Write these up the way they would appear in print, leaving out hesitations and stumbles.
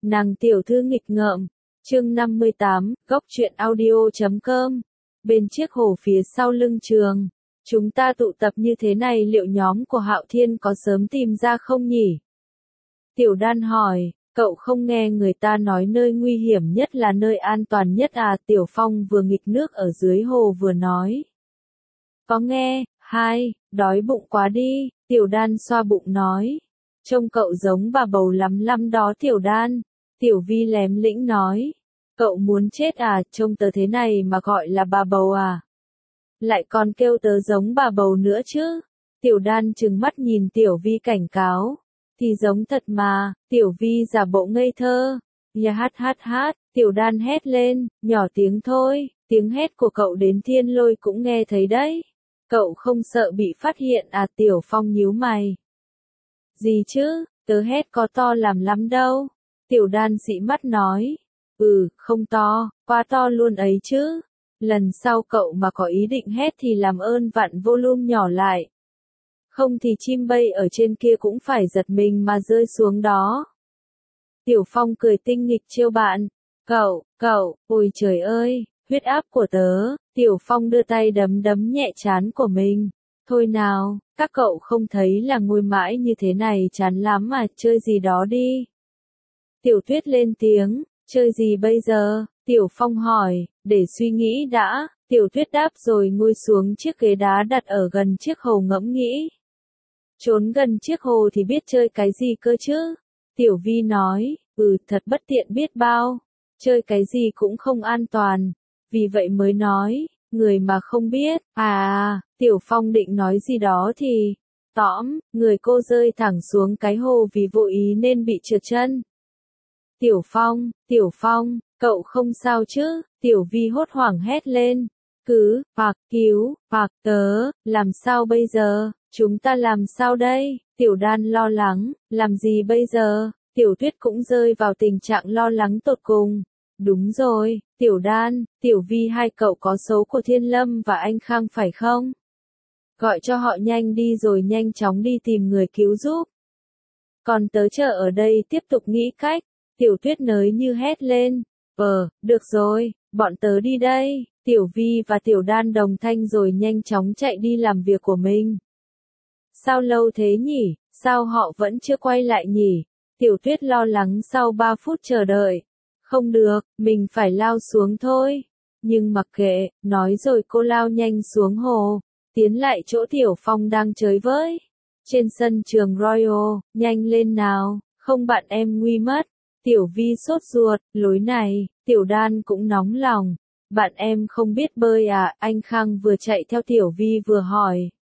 Nàng tiểu thư nghịch ngợm. Chương 58, góc truyện audio.com. Bên chiếc hồ phía sau lưng trường, chúng ta tụ tập như thế này liệu nhóm của Hạo Thiên có sớm tìm ra không nhỉ? Tiểu Đan hỏi, cậu không nghe người ta nói nơi nguy hiểm nhất là nơi an toàn nhất à? Tiểu Phong vừa nghịch nước ở dưới hồ vừa nói. Có nghe, đói bụng quá đi, Tiểu Đan xoa bụng nói. Trông cậu giống bà bầu lắm đó Tiểu Đan. Tiểu Vi lém lĩnh nói. Cậu muốn chết à, trông tớ thế này mà gọi là bà bầu à? Lại còn kêu tớ giống bà bầu nữa chứ? Tiểu Đan trừng mắt nhìn Tiểu Vi cảnh cáo. Thì giống thật mà, Tiểu Vi giả bộ ngây thơ. Nhà hát, Tiểu Đan hét lên, nhỏ tiếng thôi, tiếng hét của cậu đến Thiên Lôi cũng nghe thấy đấy. Cậu không sợ bị phát hiện à? Tiểu Phong nhíu mày. Gì chứ, tớ hét có to làm lắm đâu. Tiểu Đan dị mắt nói. Không to, quá to luôn ấy chứ. Lần sau cậu mà có ý định hét thì làm ơn vặn volume nhỏ lại. Không thì chim bay ở trên kia cũng phải giật mình mà rơi xuống đó. Tiểu Phong cười tinh nghịch trêu bạn. Cậu, ôi trời ơi, huyết áp của tớ. Tiểu Phong đưa tay đấm nhẹ trán của mình. Thôi nào, các cậu không thấy là ngồi mãi như thế này chán lắm mà, chơi gì đó đi. Tiểu Tuyết lên tiếng, chơi gì bây giờ? Tiểu Phong hỏi, để suy nghĩ đã. Tiểu Tuyết đáp rồi ngồi xuống chiếc ghế đá đặt ở gần chiếc hồ ngẫm nghĩ. Trốn gần chiếc hồ thì biết chơi cái gì cơ chứ? Tiểu Vi nói, thật bất tiện biết bao. Chơi cái gì cũng không an toàn. Vì vậy mới nói, người mà không biết. Tiểu Phong định nói gì đó thì, người cô rơi thẳng xuống cái hồ vì vô ý nên bị trượt chân. Tiểu Phong, cậu không sao chứ? Tiểu Vi hốt hoảng hét lên. Cứu tớ, làm sao bây giờ? Chúng ta làm sao đây? Tiểu Đan lo lắng, làm gì bây giờ? Tiểu Tuyết cũng rơi vào tình trạng lo lắng tột cùng. Đúng rồi, Tiểu Đan, Tiểu Vi, hai cậu có số của Thiên Lâm và anh Khang phải không? Gọi cho họ nhanh đi rồi nhanh chóng đi tìm người cứu giúp. Còn tớ chờ ở đây tiếp tục nghĩ cách. Tiểu Tuyết nới như hét lên. Được rồi, bọn tớ đi đây. Tiểu Vi và Tiểu Đan đồng thanh rồi nhanh chóng chạy đi làm việc của mình. Sao lâu thế nhỉ? Sao họ vẫn chưa quay lại nhỉ? Tiểu Tuyết lo lắng sau 3 phút chờ đợi. Không được, mình phải lao xuống thôi. Nhưng mặc kệ, nói rồi cô lao nhanh xuống hồ, tiến lại chỗ Tiểu Phong đang chơi với. Trên sân trường Royal, nhanh lên nào, không bạn em nguy mất. Tiểu Vi sốt ruột, lối này, Tiểu Đan cũng nóng lòng. Bạn em không biết bơi à? Anh Khang vừa chạy theo Tiểu Vi vừa hỏi.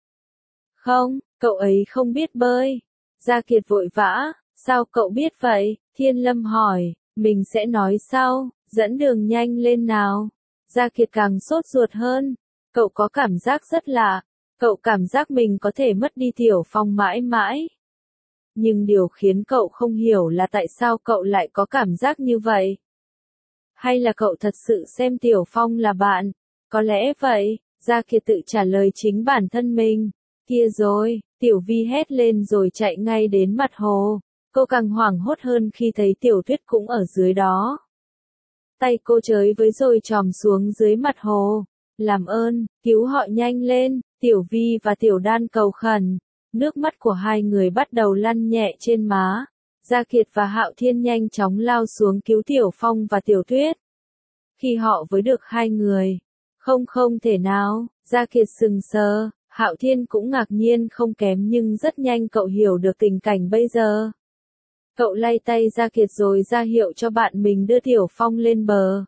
Không, cậu ấy không biết bơi. Gia Kiệt vội vã, sao cậu biết vậy? Thiên Lâm hỏi, mình sẽ nói sau, dẫn đường nhanh lên nào. Gia Kiệt càng sốt ruột hơn. Cậu có cảm giác rất lạ. Cậu cảm giác mình có thể mất đi Tiểu Phong mãi mãi. Nhưng điều khiến cậu không hiểu là tại sao cậu lại có cảm giác như vậy. Hay là cậu thật sự xem Tiểu Phong là bạn? Có lẽ vậy, Gia Kiệt tự trả lời chính bản thân mình. Kia rồi, Tiểu Vi hét lên rồi chạy ngay đến mặt hồ. Cô càng hoảng hốt hơn khi thấy Tiểu Tuyết cũng ở dưới đó. Tay cô chới với rồi chòm xuống dưới mặt hồ. Làm ơn, cứu họ nhanh lên, Tiểu Vi và Tiểu Đan cầu khẩn. Nước mắt của hai người bắt đầu lăn nhẹ trên má. Gia Kiệt và Hạo Thiên nhanh chóng lao xuống cứu Tiểu Phong và Tiểu Tuyết. Khi họ với được hai người, không thể nào, Gia Kiệt sừng sờ, Hạo Thiên cũng ngạc nhiên không kém nhưng rất nhanh cậu hiểu được tình cảnh bây giờ. Cậu lay tay Gia Kiệt rồi ra hiệu cho bạn mình đưa Tiểu Phong lên bờ.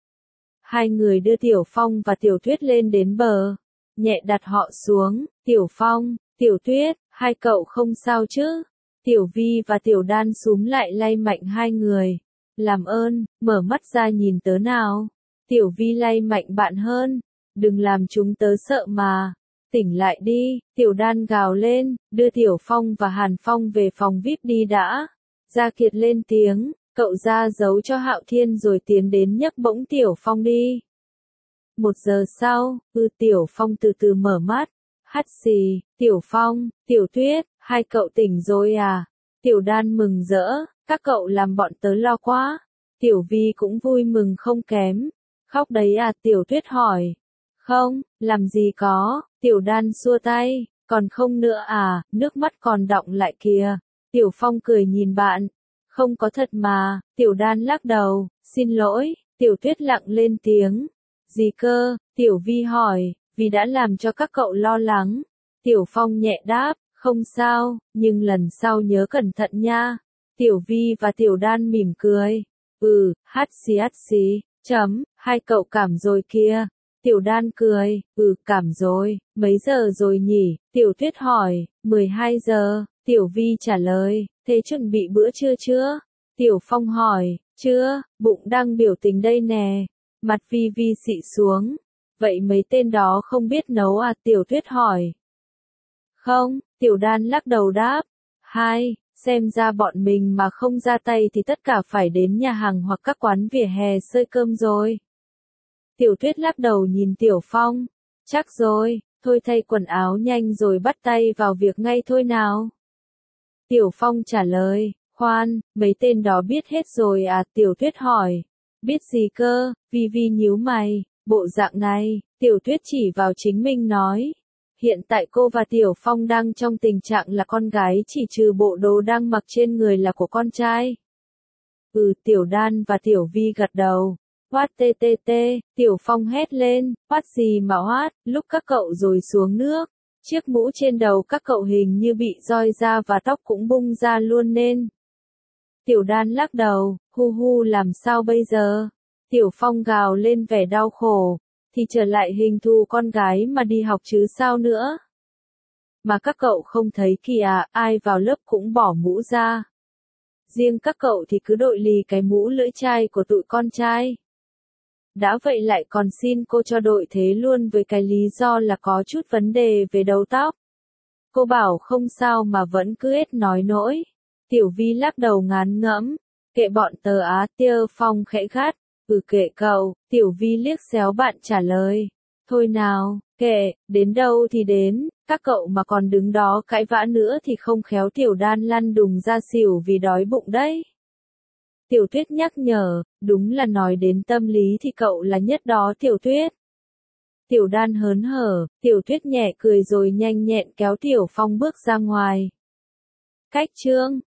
Hai người đưa Tiểu Phong và Tiểu Tuyết lên đến bờ, nhẹ đặt họ xuống. Tiểu Phong, Tiểu Tuyết, hai cậu không sao chứ? Tiểu Vi và Tiểu Đan xúm lại lay mạnh hai người. Làm ơn, mở mắt ra nhìn tớ nào. Tiểu Vi lay mạnh bạn hơn. Đừng làm chúng tớ sợ mà. Tỉnh lại đi, Tiểu Đan gào lên, đưa Tiểu Phong và Hàn Phong về phòng VIP đi đã. Gia Kiệt lên tiếng, cậu ra dấu cho Hạo Thiên rồi tiến đến nhấc bổng Tiểu Phong đi. 1 giờ sau, Tiểu Phong từ từ mở mắt. Hắt xì, Tiểu Phong, Tiểu Tuyết, hai cậu tỉnh rồi à? Tiểu Đan mừng rỡ, các cậu làm bọn tớ lo quá. Tiểu Vi cũng vui mừng không kém. Khóc đấy à? Tiểu Tuyết hỏi. Không, làm gì có, Tiểu Đan xua tay, còn không nữa à, nước mắt còn đọng lại kìa. Tiểu Phong cười nhìn bạn. Không có thật mà, Tiểu Đan lắc đầu, xin lỗi. Tiểu Tuyết lặng lên tiếng. Gì cơ? Tiểu Vi hỏi, vì đã làm cho các cậu lo lắng. Tiểu Phong nhẹ đáp, không sao, nhưng lần sau nhớ cẩn thận nha. Tiểu Vi và Tiểu Đan mỉm cười. Hát xì, hai cậu cảm rồi kia. Tiểu Đan cười, cảm rồi, mấy giờ rồi nhỉ? Tiểu Tuyết hỏi, 12 giờ, Tiểu Vi trả lời, thế chuẩn bị bữa trưa chưa? Tiểu Phong hỏi, chưa, bụng đang biểu tình đây nè. Mặt Vi Vi xị xuống, vậy mấy tên đó không biết nấu à? Tiểu Tuyết hỏi. Không, Tiểu Đan lắc đầu đáp. Xem ra bọn mình mà không ra tay thì tất cả phải đến nhà hàng hoặc các quán vỉa hè xơi cơm rồi. Tiểu Tuyết lắc đầu nhìn Tiểu Phong. Chắc rồi, thôi thay quần áo nhanh rồi bắt tay vào việc ngay thôi nào. Tiểu Phong trả lời, khoan, mấy tên đó biết hết rồi à? Tiểu Tuyết hỏi. Biết gì cơ? Vi Vi nhíu mày, bộ dạng này, Tiểu Tuyết chỉ vào chính mình nói. Hiện tại cô và Tiểu Phong đang trong tình trạng là con gái chỉ trừ bộ đồ đang mặc trên người là của con trai. Tiểu Đan và Tiểu Vi gật đầu. Hoát tê, Tiểu Phong hét lên, hoát gì mà hoát, lúc các cậu rồi xuống nước. Chiếc mũ trên đầu các cậu hình như bị roi ra và tóc cũng bung ra luôn nên. Tiểu Đan lắc đầu, hu làm sao bây giờ? Tiểu Phong gào lên vẻ đau khổ. Thì trở lại hình thù con gái mà đi học chứ sao nữa. Mà các cậu không thấy kìa à, ai vào lớp cũng bỏ mũ ra. Riêng các cậu thì cứ đội lì cái mũ lưỡi chai của tụi con trai. Đã vậy lại còn xin cô cho đội thế luôn với cái lý do là có chút vấn đề về đầu tóc. Cô bảo không sao mà vẫn cứ hết nói nỗi. Tiểu Vi lắc đầu ngán ngẫm. Kệ bọn tớ á. Tiêu Phong khẽ gắt. Kệ cậu. Tiểu Vi liếc xéo bạn trả lời. Thôi nào, kệ, đến đâu thì đến, các cậu mà còn đứng đó cãi vã nữa thì không khéo Tiểu Đan lăn đùng ra xỉu vì đói bụng đấy. Tiểu Tuyết nhắc nhở, đúng là nói đến tâm lý thì cậu là nhất đó Tiểu Tuyết. Tiểu Đan hớn hở, Tiểu Tuyết nhẹ cười rồi nhanh nhẹn kéo Tiểu Phong bước ra ngoài. Cách chương